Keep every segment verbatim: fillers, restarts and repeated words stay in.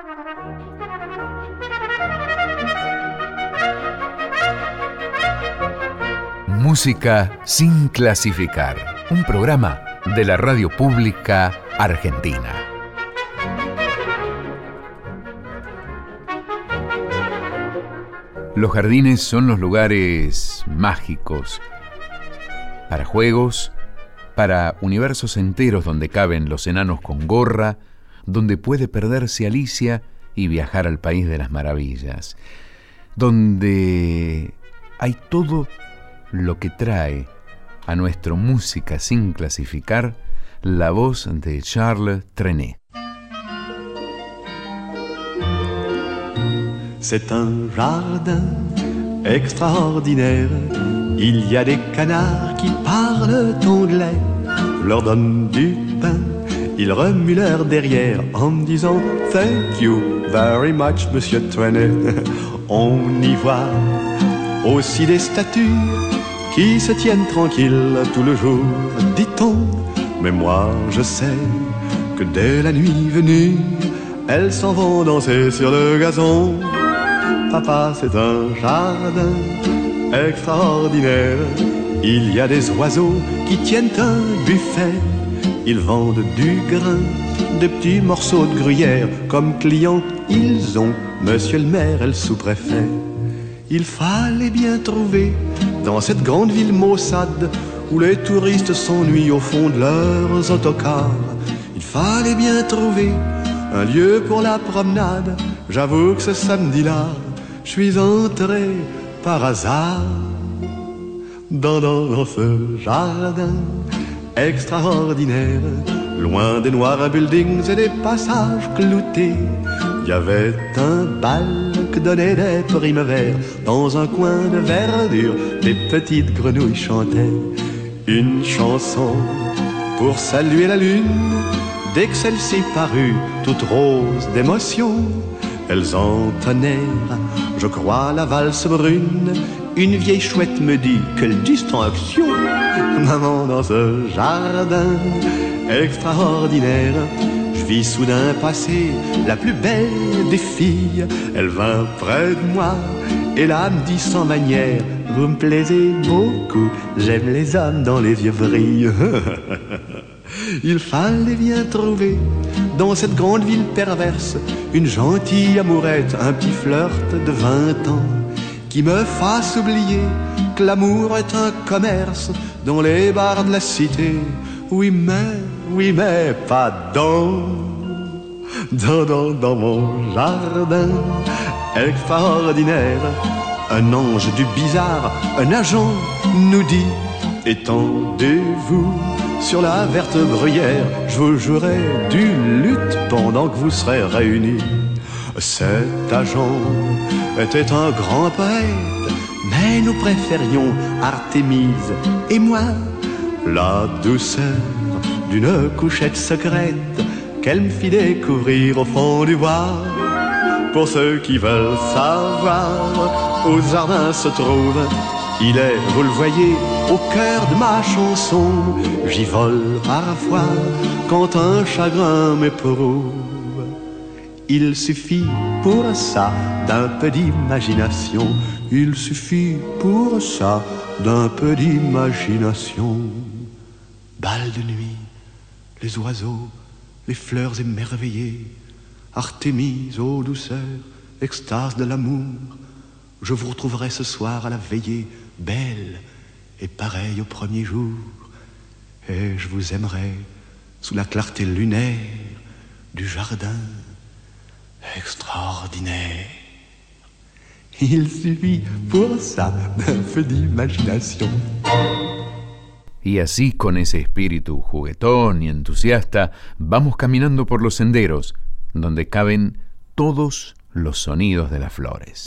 Música sin clasificar, un programa de la Radio Pública Argentina. Los jardines son los lugares mágicos para juegos, para universos enteros donde caben los enanos con gorra, donde puede perderse Alicia y viajar al país de las maravillas, donde hay todo lo que trae a nuestro Música sin clasificar la voz de Charles Trenet. C'est un jardin extraordinaire. Il y a des canards qui parlent anglais. Je leur donne du pain, ils remuent leur derrière en me disant thank you very much, Monsieur Trenet. On y voit aussi des statues qui se tiennent tranquilles tout le jour, dit-on. Mais moi je sais que dès la nuit venue, elles s'en vont danser sur le gazon. Papa, c'est un jardin extraordinaire. Il y a des oiseaux qui tiennent un buffet. Ils vendent du grain, des petits morceaux de gruyère. Comme clients, ils ont Monsieur le maire et le sous-préfet. Il fallait bien trouver dans cette grande ville maussade où les touristes s'ennuient au fond de leurs autocars. Il fallait bien trouver un lieu pour la promenade. J'avoue que ce samedi-là, je suis entré par hasard dans, dans, dans ce jardin extraordinaire. Loin des noirs buildings et des passages cloutés, il y avait un bal que donnaient des primes verts. Dans un coin de verdure, des petites grenouilles chantaient une chanson pour saluer la lune. Dès que celle-ci parut, toute rose d'émotion, elles entonnèrent, je crois, la valse brune. Une vieille chouette me dit, quelle distinction! Maman, dans ce jardin extraordinaire, je vis soudain passer la plus belle des filles. Elle vint près de moi et là me dit sans manière, vous me plaisez beaucoup, j'aime les hommes dont les yeux brillent. Il fallait bien trouver dans cette grande ville perverse une gentille amourette, un petit flirt de vingt ans qui me fasse oublier que l'amour est un commerce dans les bars de la cité. Oui mais, oui mais, pas dans, dans, dans, dans mon jardin extraordinaire. Un ange du bizarre, un agent nous dit, étendez-vous sur la verte bruyère, je vous jouerai du luth pendant que vous serez réunis. Cet agent était un grand poète, mais nous préférions Artémise et moi la douceur d'une couchette secrète qu'elle me fit découvrir au fond du bois. Pour ceux qui veulent savoir où ce jardin se trouve, il est, vous le voyez, au cœur de ma chanson. J'y vole parfois quand un chagrin m'éprouve. Il suffit pour ça d'un peu d'imagination. Il suffit pour ça d'un peu d'imagination. Bal de nuit, les oiseaux, les fleurs émerveillées, Artémise, ô douceur, extase de l'amour. Je vous retrouverai ce soir à la veillée, belle et pareille au premier jour. Et je vous aimerai sous la clarté lunaire du jardin extraordinaire. Il suffit pour ça d'un peu d'imagination. Y así, con ese espíritu juguetón y entusiasta, vamos caminando por los senderos, donde caben todos los sonidos de las flores.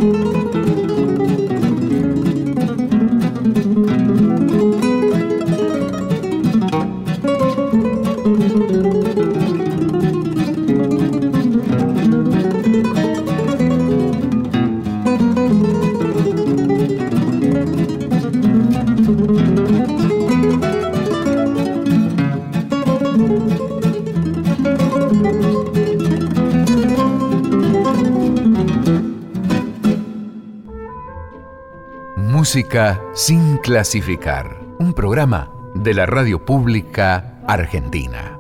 Música sin clasificar, un programa de la Radio Pública Argentina.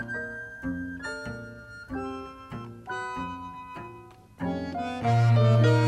Música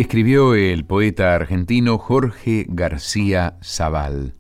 Escribió el poeta argentino Jorge García Zabal.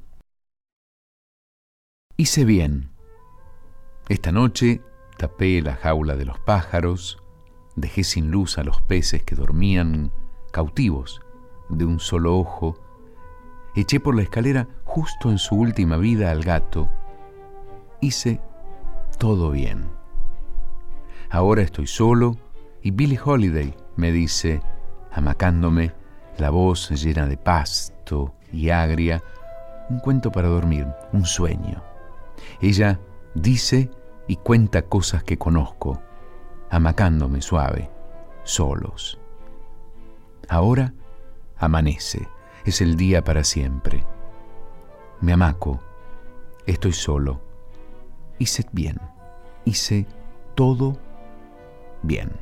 Hice bien. Esta noche tapé la jaula de los pájaros, dejé sin luz a los peces que dormían cautivos de un solo ojo, eché por la escalera justo en su última vida al gato. Hice todo bien. Ahora estoy solo y Billie Holiday me dice, amacándome, la voz llena de pasto y agria, un cuento para dormir, un sueño. Ella dice y cuenta cosas que conozco, amacándome suave, solos. Ahora amanece, es el día para siempre. Me amaco, estoy solo. Hice bien, hice todo bien.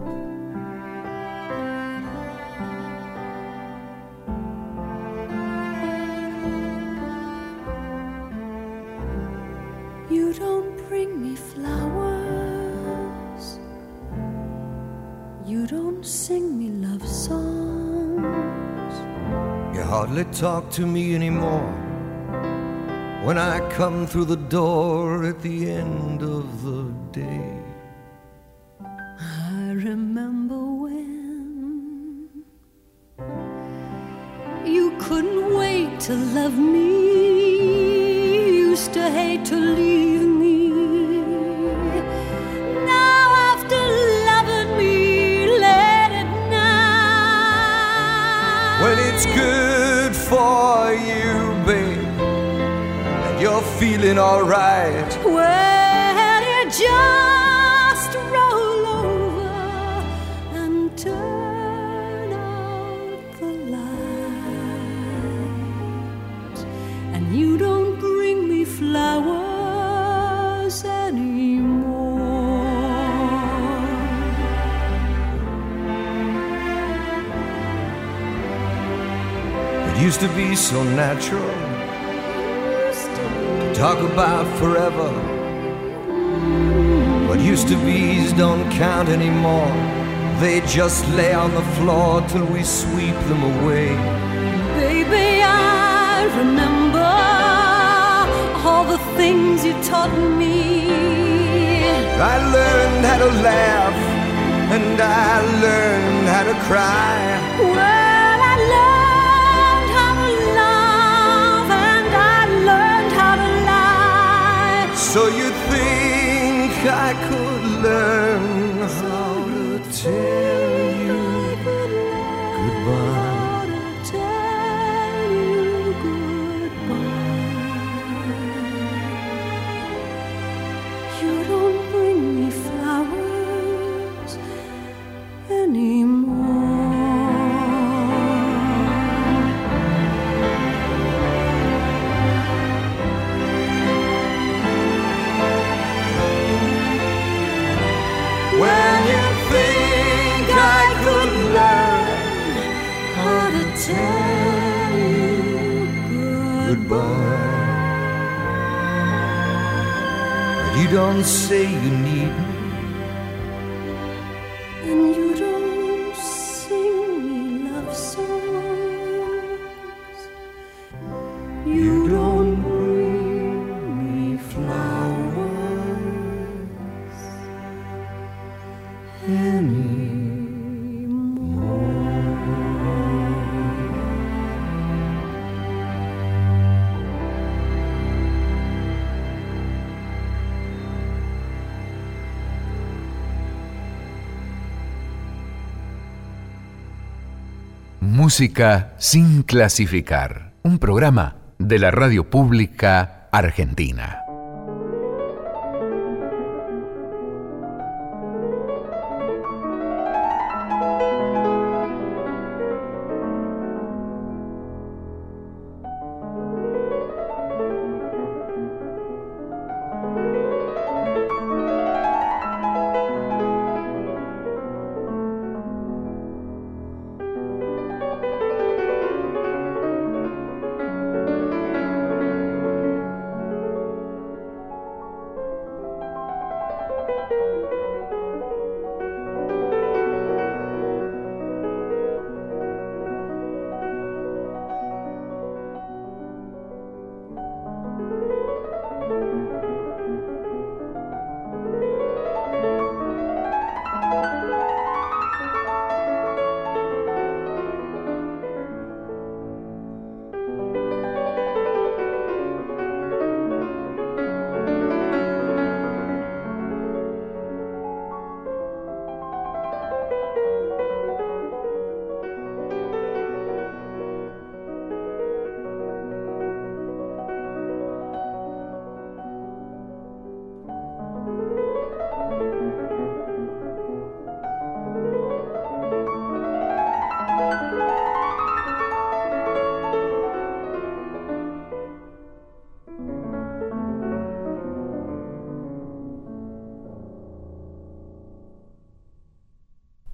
You don't bring me flowers. You don't sing me love songs. You hardly talk to me anymore when I come through the door at the end of the day. I remember when you couldn't wait to love me, used to hate to leave me. Now after loving me late at night, When it's good for you, babe, and you're feeling alright, well, you just roll over and turn out the lights, and you don't bring me flowers anymore. it used to be so natural to talk about forever. What used to be's don't count anymore. They just lay on the floor till we sweep them away. Baby, I remember all the things you taught me. I learned how to laugh and I learned how to cry. Well, I learned how to love and I learned how to lie. So you think I could learn how to tell you goodbye? How to tell you goodbye. You don't bring me flowers anymore. When you think I could learn How to tell you goodbye, but you don't say you need me. and you don't sing me love songs. You don't bring me flowers Música sin clasificar. Un programa de la radio pública argentina.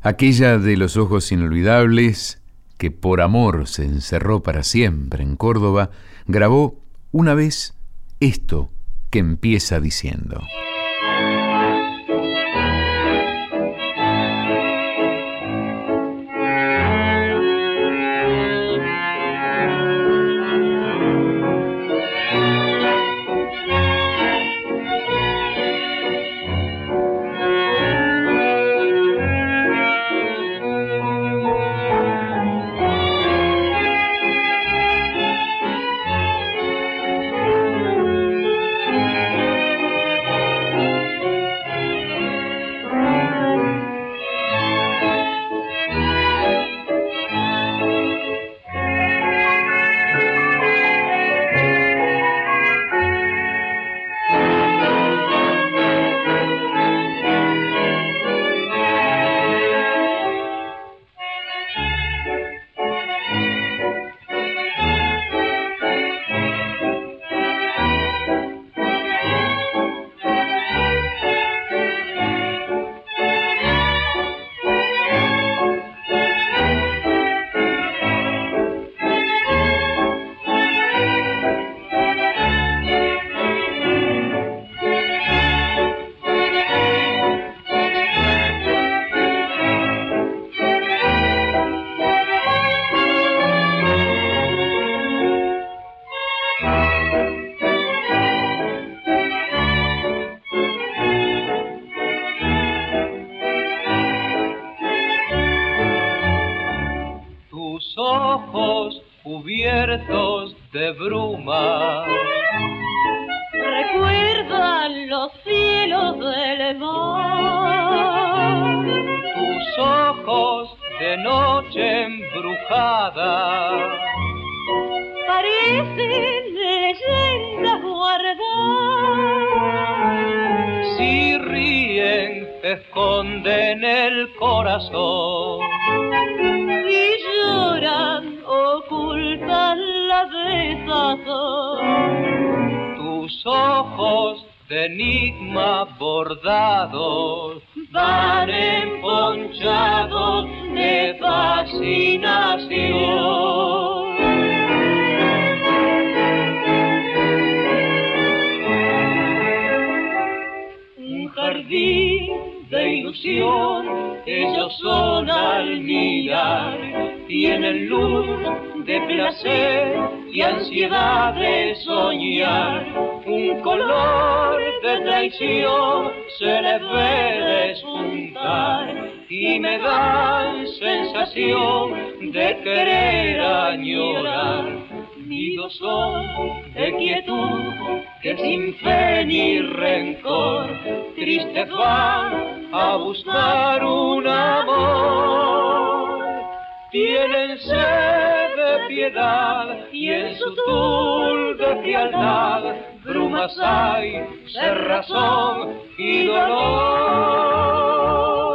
Aquella de los ojos inolvidables, que por amor se encerró para siempre en Córdoba, grabó una vez esto que empieza diciendo: ojos cubiertos de bruma recuerdan los cielos del mar. Tus ojos de noche embrujada parecen leyendas guardadas. Si ríen, esconden el corazón. Y lloran, ocultan la desazón. Tus ojos de enigma bordados van emponchados de fascinación. Un jardín de ilusión, ellos son al mirar, tienen luz de placer y ansiedad de soñar. Un color de traición se les ve despuntar y me dan sensación de querer añorar. Nidos son de quietud que sin fe ni rencor triste van a buscar un amor. Tienen sed de piedad y en su tul de frialdad brumas hay, cerrazón y dolor.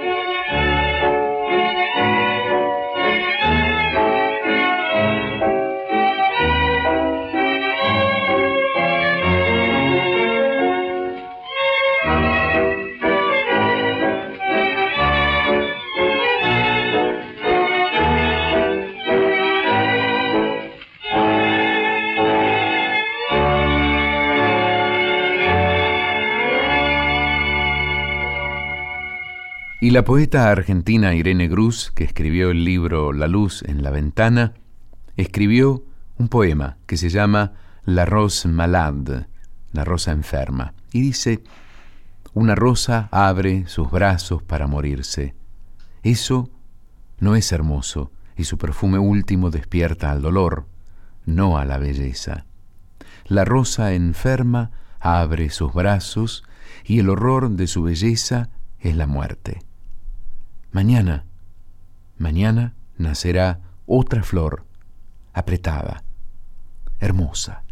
Y la poeta argentina Irene Grus, que escribió el libro La luz en la ventana, escribió un poema que se llama La rose malade, la rosa enferma, y dice: una rosa abre sus brazos para morirse. Eso no es hermoso, y su perfume último despierta al dolor, no a la belleza. La rosa enferma abre sus brazos, y el horror de su belleza es la muerte. Mañana, mañana nacerá otra flor, apretada, hermosa.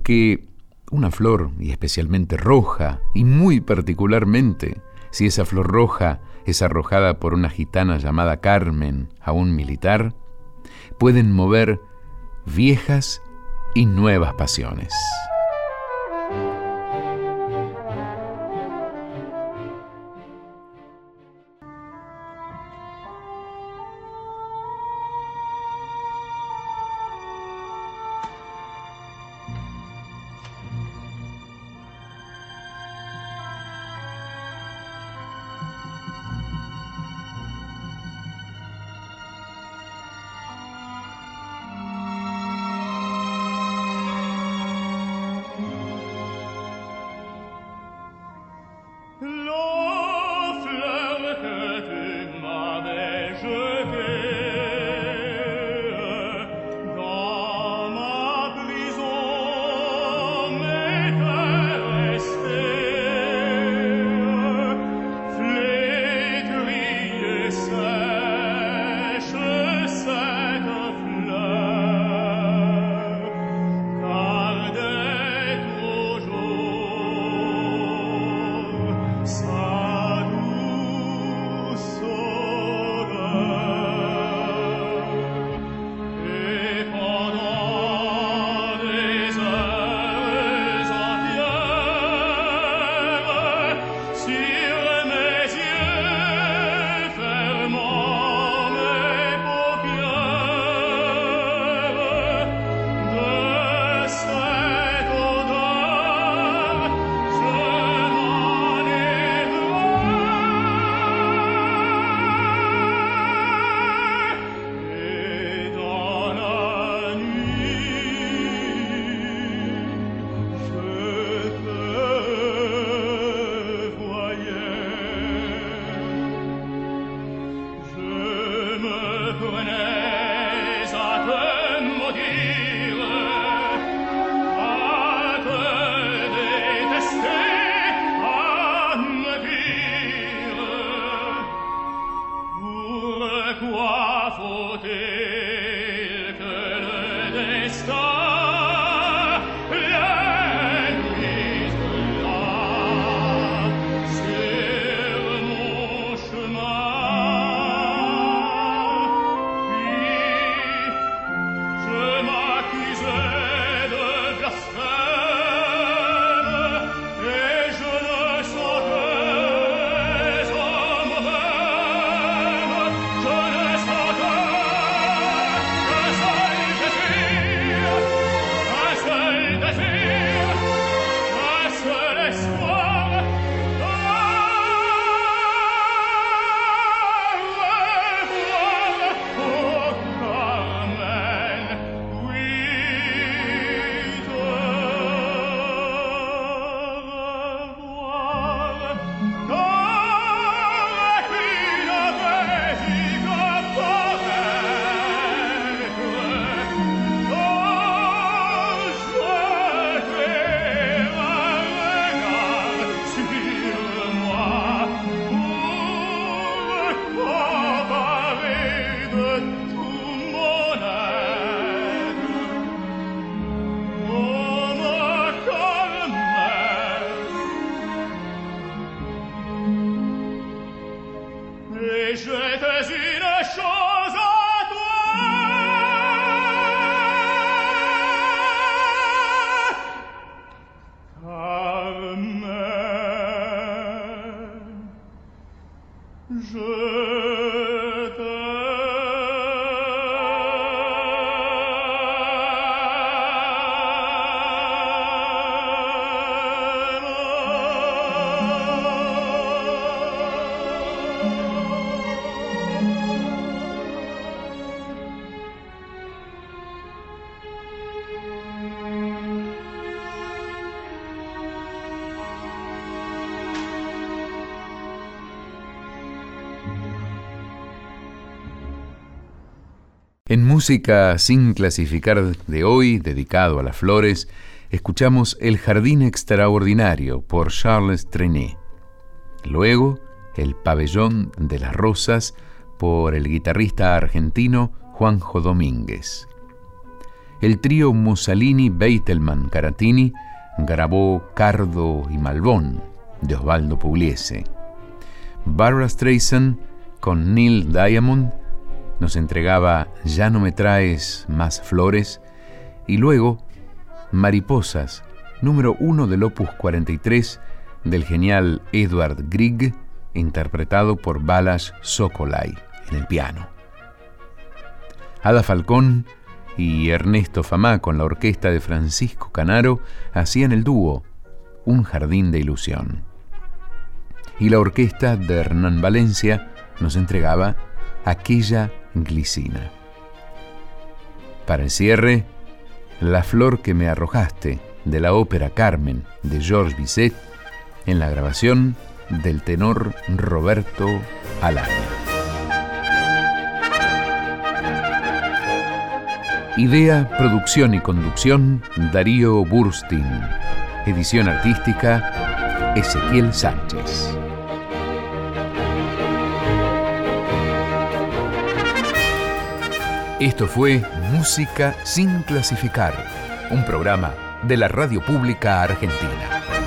porque una flor, y especialmente roja, y muy particularmente si esa flor roja es arrojada por una gitana llamada Carmen a un militar, pueden mover viejas y nuevas pasiones. En Música sin clasificar de hoy, dedicado a las flores, escuchamos El Jardín Extraordinario por Charles Trenet. Luego, El Pabellón de las Rosas por el guitarrista argentino Juanjo Domínguez. el trío Mussolini-Beitelman-Caratini grabó Cardo y Malbón, de Osvaldo Pugliese. Barbra Streisand, con Neil Diamond, nos entregaba Ya no me traes más flores, y luego Mariposas, número uno del opus cuarenta y tres del genial Edvard Grieg, interpretado por Balázs Szokolay en el piano. Ada Falcón y Ernesto Famá, con la orquesta de Francisco Canaro, hacían el dúo Un jardín de ilusión. Y la orquesta de Hernán Valencia nos entregaba Aquella glicina. Para el cierre, La flor que me arrojaste, de la ópera Carmen, de Georges Bizet, en la grabación del tenor Roberto Alaña. Idea, producción y conducción, Darío Burstin. Edición artística, Ezequiel Sánchez. Esto fue Música sin clasificar, un programa de la Radio Pública Argentina.